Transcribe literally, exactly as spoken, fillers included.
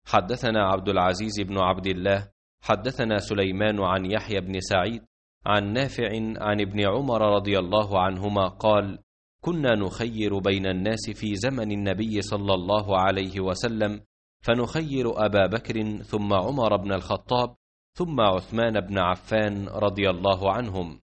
حدثنا عبد العزيز بن عبد الله حدثنا سليمان عن يحيى بن سعيد عن نافع عن ابن عمر رضي الله عنهما قال: كنا نخير بين الناس في زمن النبي صلى الله عليه وسلم، فنخير أبا بكر ثم عمر بن الخطاب ثم عثمان بن عفان رضي الله عنهم.